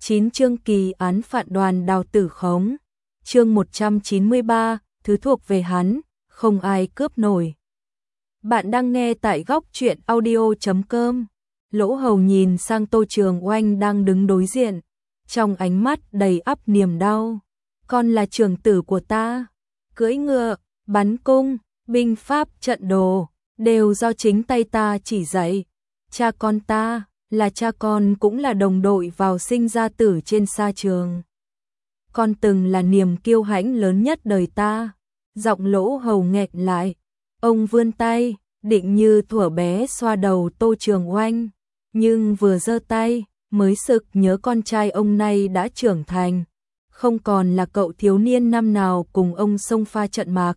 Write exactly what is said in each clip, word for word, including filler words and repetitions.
chín chương kỳ án phạt đoàn Đào Tử Khống. Chương một trăm chín mươi ba, thứ thuộc về hắn, không ai cướp nổi. Bạn đang nghe tại góc truyện audio chấm com. Lỗ Hầu nhìn sang Tô Trường Oanh đang đứng đối diện, trong ánh mắt đầy ắp niềm đau. Con là trưởng tử của ta, cưỡi ngựa, bắn cung, binh pháp trận đồ, đều do chính tay ta chỉ dạy. Cha con ta, là cha con cũng là đồng đội vào sinh ra tử trên sa trường. Con từng là niềm kiêu hãnh lớn nhất đời ta. Giọng Lỗ Hầu nghẹn lại, ông vươn tay, định như thuở bé xoa đầu Tô Trường Oanh, nhưng vừa giơ tay, mới sực nhớ con trai ông nay đã trưởng thành, không còn là cậu thiếu niên năm nào cùng ông xông pha trận mạc.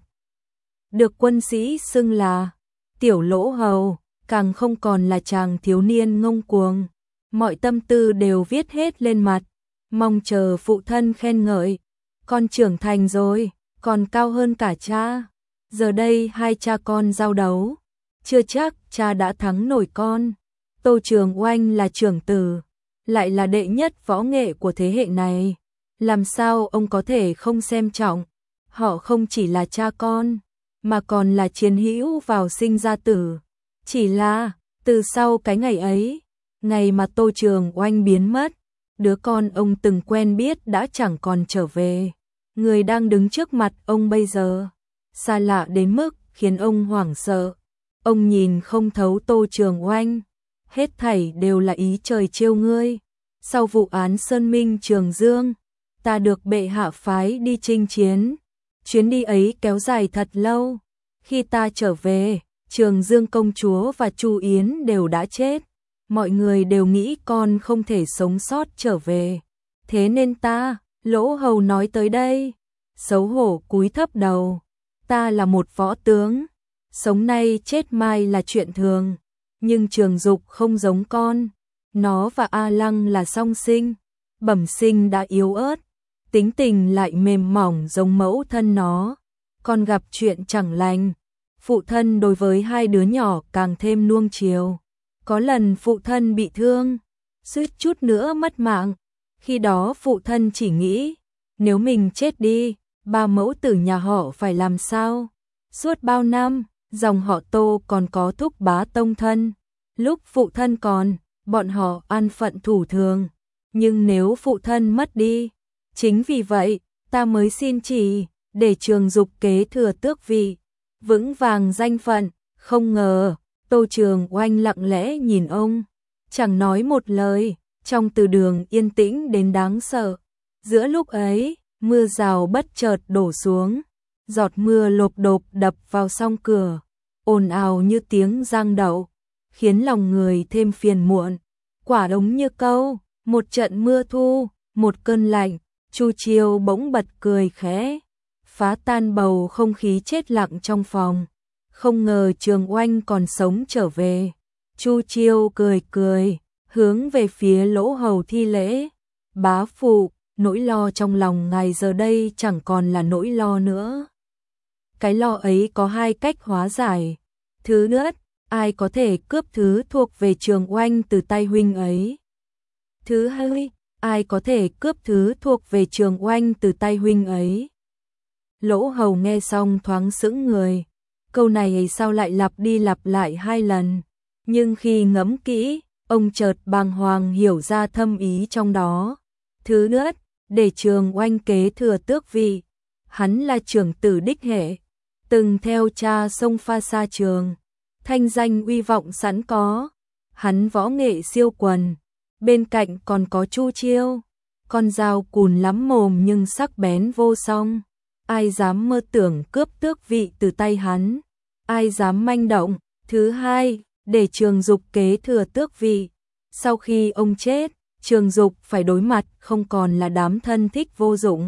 Được quân sĩ xưng là Tiểu Lỗ Hầu, càng không còn là chàng thiếu niên ngông cuồng, mọi tâm tư đều viết hết lên mặt, mong chờ phụ thân khen ngợi. Con trưởng thành rồi, còn cao hơn cả cha. Giờ đây hai cha con giao đấu, chưa chắc cha đã thắng nổi con. Tô Trường Oanh là trưởng tử, lại là đệ nhất võ nghệ của thế hệ này, làm sao ông có thể không xem trọng? Họ không chỉ là cha con, mà còn là chiến hữu vào sinh ra tử. Chỉ là, từ sau cái ngày ấy, ngày mà Tô Trường Oanh biến mất, đứa con ông từng quen biết đã chẳng còn trở về. Người đang đứng trước mặt ông bây giờ, xa lạ đến mức khiến ông hoảng sợ. Ông nhìn không thấu Tô Trường Oanh, hết thảy đều là ý trời trêu ngươi. Sau vụ án Sơn Minh Trường Dương, ta được bệ hạ phái đi chinh chiến. Chuyến đi ấy kéo dài thật lâu. Khi ta trở về, Trường Dương công chúa và Chu Yến đều đã chết. Mọi người đều nghĩ con không thể sống sót trở về. Thế nên ta, Lỗ Hầu nói tới đây, xấu hổ cúi thấp đầu. Ta là một võ tướng, sống nay chết mai là chuyện thường. Nhưng Trường Dục không giống con, nó và A Lăng là song sinh, bẩm sinh đã yếu ớt, tính tình lại mềm mỏng giống mẫu thân nó. Con gặp chuyện chẳng lành, phụ thân đối với hai đứa nhỏ càng thêm nuông chiều. Có lần phụ thân bị thương, suýt chút nữa mất mạng. Khi đó phụ thân chỉ nghĩ, nếu mình chết đi, ba mẫu tử nhà họ phải làm sao? Suốt bao năm, dòng họ Tô còn có thúc bá tông thân. Lúc phụ thân còn, bọn họ an phận thủ thường. Nhưng nếu phụ thân mất đi, chính vì vậy, ta mới xin chỉ, để Trường Dục kế thừa tước vị, vững vàng danh phận. Không ngờ, Tô Trường Oanh lặng lẽ nhìn ông, chẳng nói một lời, trong từ đường yên tĩnh đến đáng sợ. Giữa lúc ấy, mưa rào bất chợt đổ xuống, giọt mưa lộp độp đập vào song cửa, ồn ào như tiếng giang đậu, khiến lòng người thêm phiền muộn. Quả đúng như câu, một trận mưa thu, một cơn lạnh. Chu Chiêu bỗng bật cười khẽ, phá tan bầu không khí chết lặng trong phòng. Không ngờ Trường Oanh còn sống trở về. Chu Chiêu cười cười, hướng về phía Lỗ Hầu thi lễ. Bá phụ, nỗi lo trong lòng ngài giờ đây chẳng còn là nỗi lo nữa. Cái lo ấy có hai cách hóa giải. Thứ nhất, ai có thể cướp thứ thuộc về Trường Oanh từ tay huynh ấy? Thứ hai, ai có thể cướp thứ thuộc về Trường Oanh từ tay huynh ấy? Lỗ Hầu nghe xong thoáng sững người. Câu này sao lại lặp đi lặp lại hai lần? Nhưng khi ngẫm kỹ, ông chợt bàng hoàng hiểu ra thâm ý trong đó. Thứ nhất, để Trường Oanh kế thừa tước vị. Hắn là trưởng tử đích hệ, từng theo cha xông pha sa trường, thanh danh uy vọng sẵn có. Hắn võ nghệ siêu quần, bên cạnh còn có Chu Chiêu, con dao cùn lắm mồm nhưng sắc bén vô song. Ai dám mơ tưởng cướp tước vị từ tay hắn? Ai dám manh động? Thứ hai, để Trường Dục kế thừa tước vị. Sau khi ông chết, Trường Dục phải đối mặt không còn là đám thân thích vô dụng,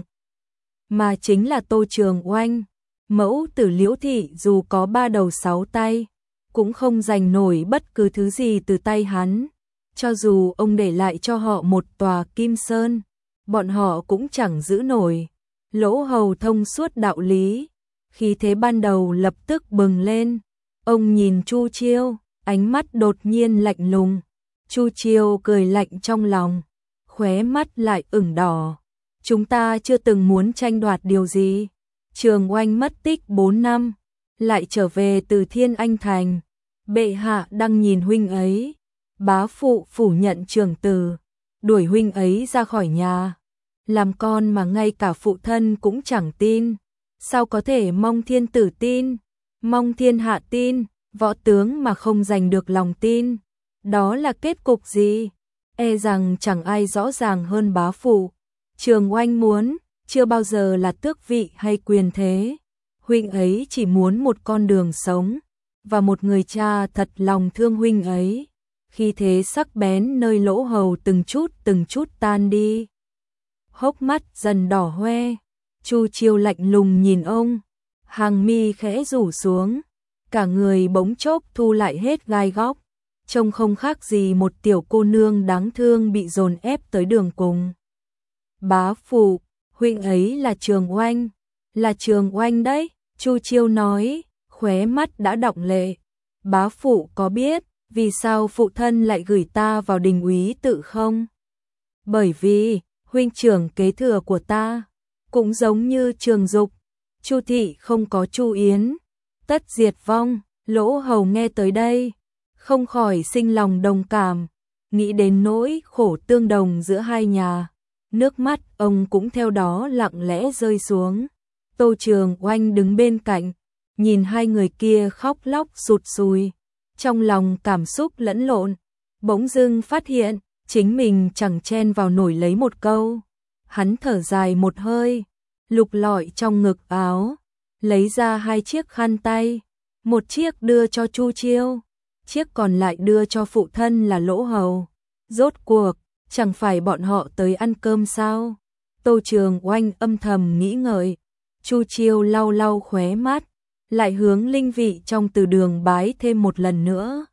mà chính là Tô Trường Oanh. Mẫu tử Liễu thị dù có ba đầu sáu tay, cũng không giành nổi bất cứ thứ gì từ tay hắn. Cho dù ông để lại cho họ một tòa Kim Sơn, bọn họ cũng chẳng giữ nổi. Lỗ Hầu thông suốt đạo lý, khí thế ban đầu lập tức bừng lên. Ông nhìn Chu Chiêu, ánh mắt đột nhiên lạnh lùng. Chu Chiêu cười lạnh trong lòng, khóe mắt lại ửng đỏ. Chúng ta chưa từng muốn tranh đoạt điều gì. Trường Oanh mất tích bốn năm, lại trở về từ Thiên Anh Thành. Bệ hạ đang nhìn huynh ấy. Bá phụ phủ nhận trưởng tử, đuổi huynh ấy ra khỏi nhà. Làm con mà ngay cả phụ thân cũng chẳng tin. Sao có thể mong thiên tử tin, mong thiên hạ tin, võ tướng mà không giành được lòng tin. Đó là kết cục gì? E rằng chẳng ai rõ ràng hơn bá phụ. Trường Oanh muốn, chưa bao giờ là tước vị hay quyền thế. Huynh ấy chỉ muốn một con đường sống, và một người cha thật lòng thương huynh ấy. Khi thế sắc bén nơi lỗ hầu từng chút từng chút tan đi. Hốc mắt dần đỏ hoe, Chu Chiêu lạnh lùng nhìn ông, hàng mi khẽ rủ xuống, cả người bỗng chốc thu lại hết gai góc, trông không khác gì một tiểu cô nương đáng thương bị dồn ép tới đường cùng. Bá phụ, huynh ấy là Trường Oanh, là Trường Oanh đấy, Chu Chiêu nói, khóe mắt đã đọng lệ. Bá phụ có biết vì sao phụ thân lại gửi ta vào đình úy tự không? Bởi vì huynh trưởng kế thừa của ta cũng giống như Trường Dục, Chu thị không có Chu Yến, tất diệt vong. Lỗ hầu nghe tới đây, không khỏi sinh lòng đồng cảm, nghĩ đến nỗi khổ tương đồng giữa hai nhà, nước mắt ông cũng theo đó lặng lẽ rơi xuống. Tô Trường Oanh đứng bên cạnh, nhìn hai người kia khóc lóc sụt sùi, trong lòng cảm xúc lẫn lộn, bỗng dưng phát hiện chính mình chẳng chen vào nổi lấy một câu. Hắn thở dài một hơi, lục lọi trong ngực áo, lấy ra hai chiếc khăn tay, một chiếc đưa cho Chu Chiêu, chiếc còn lại đưa cho phụ thân là Lỗ Hầu. Rốt cuộc, chẳng phải bọn họ tới ăn cơm sao? Tô Trường Oanh âm thầm nghĩ ngợi. Chu Chiêu lau lau khóe mắt, lại hướng linh vị trong từ đường bái thêm một lần nữa.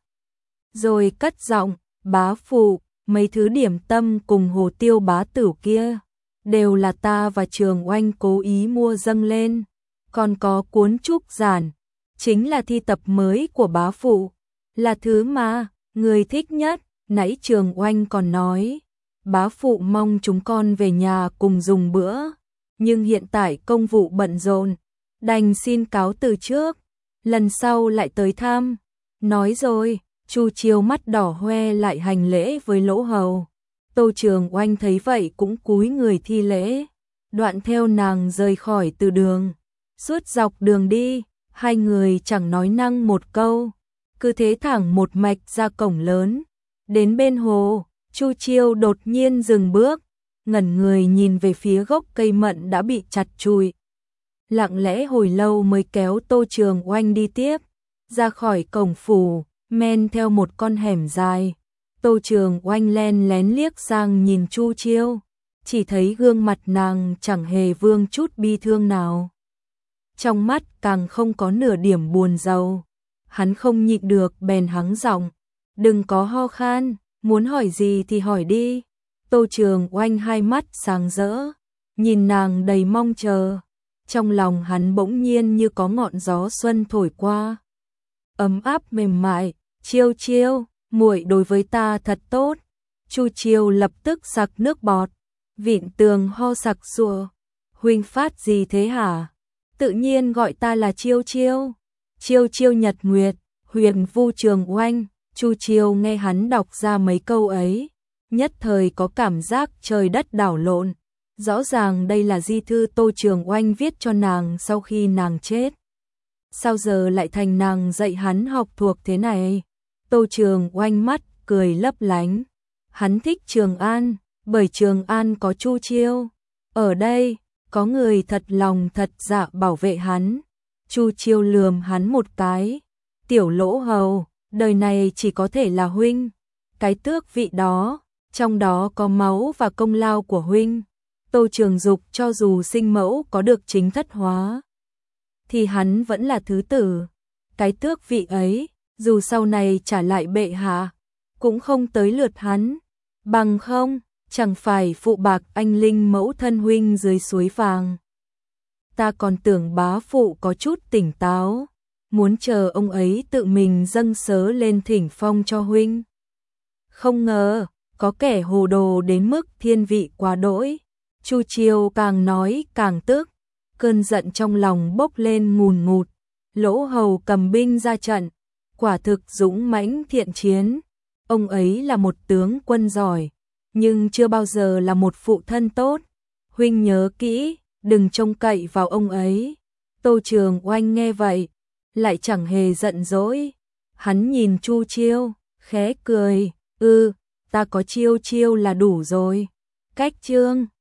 Rồi cất giọng, bá phụ, mấy thứ điểm tâm cùng hồ tiêu bá tử kia, đều là ta và Trường Oanh cố ý mua dâng lên. Còn có cuốn trúc giản, chính là thi tập mới của bá phụ, là thứ mà người thích nhất. Nãy Trường Oanh còn nói, bá phụ mong chúng con về nhà cùng dùng bữa, nhưng hiện tại công vụ bận rộn, đành xin cáo từ trước, lần sau lại tới thăm. Nói rồi, Chu Chiêu mắt đỏ hoe lại hành lễ với Lỗ Hầu. Tô Trường Oanh thấy vậy cũng cúi người thi lễ, đoạn theo nàng rời khỏi từ đường. Suốt dọc đường đi, hai người chẳng nói năng một câu, cứ thế thẳng một mạch ra cổng lớn. Đến bên hồ, Chu Chiêu đột nhiên dừng bước, ngẩn người nhìn về phía gốc cây mận đã bị chặt chùi. Lặng lẽ hồi lâu mới kéo Tô Trường Oanh đi tiếp, ra khỏi cổng phủ, men theo một con hẻm dài. Tô Trường Oanh len lén liếc sang nhìn Chu Chiêu, chỉ thấy gương mặt nàng chẳng hề vương chút bi thương nào. Trong mắt càng không có nửa điểm buồn rầu. Hắn không nhịn được bèn hắng giọng, đừng có ho khan, muốn hỏi gì thì hỏi đi. Tô Trường Oanh hai mắt sáng rỡ, nhìn nàng đầy mong chờ. Trong lòng hắn bỗng nhiên như có ngọn gió xuân thổi qua, ấm áp mềm mại. Chiêu Chiêu, muội đối với ta thật tốt. Chu Chiêu lập tức sặc nước bọt, vịn tường ho sặc sụa. Huynh phát gì thế hả? Tự nhiên gọi ta là Chiêu Chiêu. Chiêu Chiêu Nhật Nguyệt, Huyền Vu Trường Oanh. Chu Chiêu nghe hắn đọc ra mấy câu ấy, nhất thời có cảm giác trời đất đảo lộn. Rõ ràng đây là di thư Tô Trường Oanh viết cho nàng sau khi nàng chết. Sao giờ lại thành nàng dạy hắn học thuộc thế này? Tô Trường Oanh mắt cười lấp lánh. Hắn thích Trường An, bởi Trường An có Chu Chiêu. Ở đây, có người thật lòng thật dạ bảo vệ hắn. Chu Chiêu lườm hắn một cái. Tiểu Lỗ Hầu, đời này chỉ có thể là huynh. Cái tước vị đó, trong đó có máu và công lao của huynh. Tô Trường Dục cho dù sinh mẫu có được chính thất hóa, thì hắn vẫn là thứ tử. Cái tước vị ấy, dù sau này trả lại bệ hạ, cũng không tới lượt hắn. Bằng không, chẳng phải phụ bạc anh linh mẫu thân huynh dưới suối vàng. Ta còn tưởng bá phụ có chút tỉnh táo, muốn chờ ông ấy tự mình dâng sớ lên thỉnh phong cho huynh. Không ngờ, có kẻ hồ đồ đến mức thiên vị quá đỗi. Chu Chiêu càng nói càng tức, cơn giận trong lòng bốc lên ngùn ngụt. Lỗ Hầu cầm binh ra trận, quả thực dũng mãnh thiện chiến. Ông ấy là một tướng quân giỏi, nhưng chưa bao giờ là một phụ thân tốt. Huynh nhớ kỹ, đừng trông cậy vào ông ấy. Tô Trường Oanh nghe vậy, lại chẳng hề giận dỗi. Hắn nhìn Chu Chiêu, khẽ cười, ư, ta có Chiêu Chiêu là đủ rồi. Cách chương